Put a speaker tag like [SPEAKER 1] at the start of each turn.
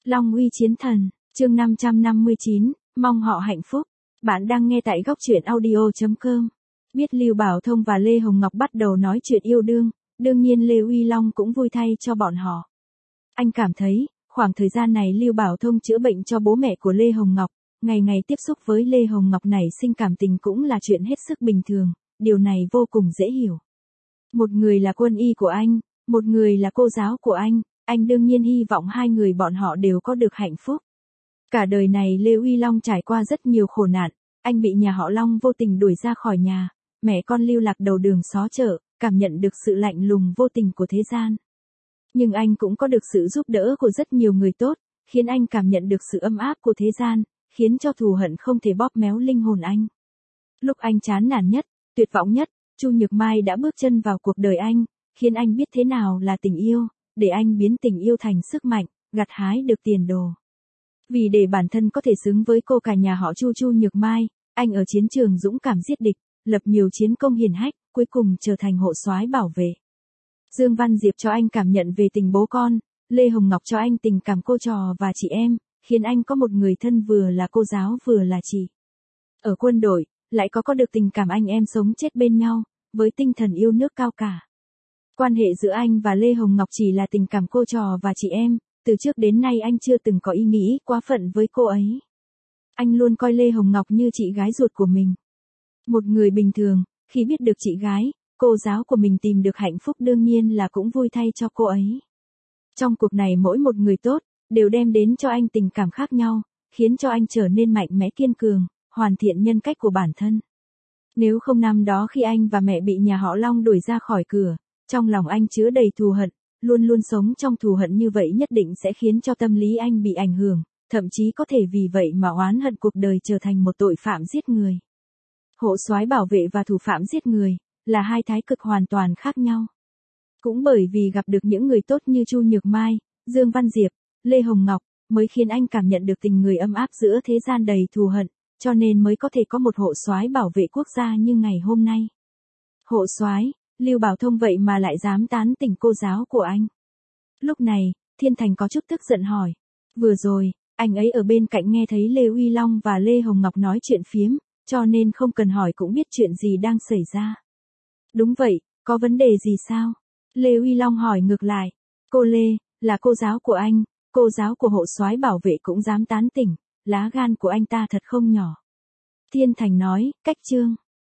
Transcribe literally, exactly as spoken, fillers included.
[SPEAKER 1] Long uy chiến thần, chương năm trăm năm mươi chín, mong họ hạnh phúc. Bạn đang nghe tại góc truyện audio chấm com. Biết Lưu Bảo Thông và Lê Hồng Ngọc bắt đầu nói chuyện yêu đương, đương nhiên Lê Uy Long cũng vui thay cho bọn họ. Anh cảm thấy, khoảng thời gian này Lưu Bảo Thông chữa bệnh cho bố mẹ của Lê Hồng Ngọc, ngày ngày tiếp xúc với Lê Hồng Ngọc nảy sinh cảm tình cũng là chuyện hết sức bình thường, điều này vô cùng dễ hiểu. Một người là quân y của anh, một người là cô giáo của anh, anh đương nhiên hy vọng hai người bọn họ đều có được hạnh phúc. Cả đời này Lê Uy Long trải qua rất nhiều khổ nạn, anh bị nhà họ Long vô tình đuổi ra khỏi nhà, mẹ con lưu lạc đầu đường xó chợ, cảm nhận được sự lạnh lùng vô tình của thế gian. Nhưng anh cũng có được sự giúp đỡ của rất nhiều người tốt, khiến anh cảm nhận được sự ấm áp của thế gian, khiến cho thù hận không thể bóp méo linh hồn anh. Lúc anh chán nản nhất, tuyệt vọng nhất, Chu Nhược Mai đã bước chân vào cuộc đời anh, khiến anh biết thế nào là tình yêu, để anh biến tình yêu thành sức mạnh, gặt hái được tiền đồ. Vì để bản thân có thể xứng với cô cả nhà họ Chu Chu Nhược Mai, anh ở chiến trường dũng cảm giết địch, lập nhiều chiến công hiển hách, cuối cùng trở thành hộ soái bảo vệ. Dương Văn Diệp cho anh cảm nhận về tình bố con, Lê Hồng Ngọc cho anh tình cảm cô trò và chị em, khiến anh có một người thân vừa là cô giáo vừa là chị. Ở quân đội, lại có có được tình cảm anh em sống chết bên nhau, với tinh thần yêu nước cao cả. Quan hệ giữa anh và Lê Hồng Ngọc chỉ là tình cảm cô trò và chị em, từ trước đến nay anh chưa từng có ý nghĩ quá phận với cô ấy. Anh luôn coi Lê Hồng Ngọc như chị gái ruột của mình. Một người bình thường, khi biết được chị gái, cô giáo của mình tìm được hạnh phúc đương nhiên là cũng vui thay cho cô ấy. Trong cuộc này mỗi một người tốt, đều đem đến cho anh tình cảm khác nhau, khiến cho anh trở nên mạnh mẽ kiên cường, hoàn thiện nhân cách của bản thân. Nếu không năm đó khi anh và mẹ bị nhà họ Long đuổi ra khỏi cửa, trong lòng anh chứa đầy thù hận, luôn luôn sống trong thù hận như vậy nhất định sẽ khiến cho tâm lý anh bị ảnh hưởng, thậm chí có thể vì vậy mà oán hận cuộc đời trở thành một tội phạm giết người. Hộ soái bảo vệ và thủ phạm giết người, là hai thái cực hoàn toàn khác nhau. Cũng bởi vì gặp được những người tốt như Chu Nhược Mai, Dương Văn Diệp, Lê Hồng Ngọc, mới khiến anh cảm nhận được tình người ấm áp giữa thế gian đầy thù hận, cho nên mới có thể có một hộ soái bảo vệ quốc gia như ngày hôm nay. Hộ soái, Lưu Bảo Thông vậy mà lại dám tán tỉnh cô giáo của anh. Lúc này, Thiên Thành có chút tức giận hỏi. Vừa rồi, anh ấy ở bên cạnh nghe thấy Lê Uy Long và Lê Hồng Ngọc nói chuyện phiếm, cho nên không cần hỏi cũng biết chuyện gì đang xảy ra. Đúng vậy, có vấn đề gì sao? Lê Uy Long hỏi ngược lại. Cô Lê, là cô giáo của anh, cô giáo của hộ soái bảo vệ cũng dám tán tỉnh, lá gan của anh ta thật không nhỏ. Thiên Thành nói, cách chương.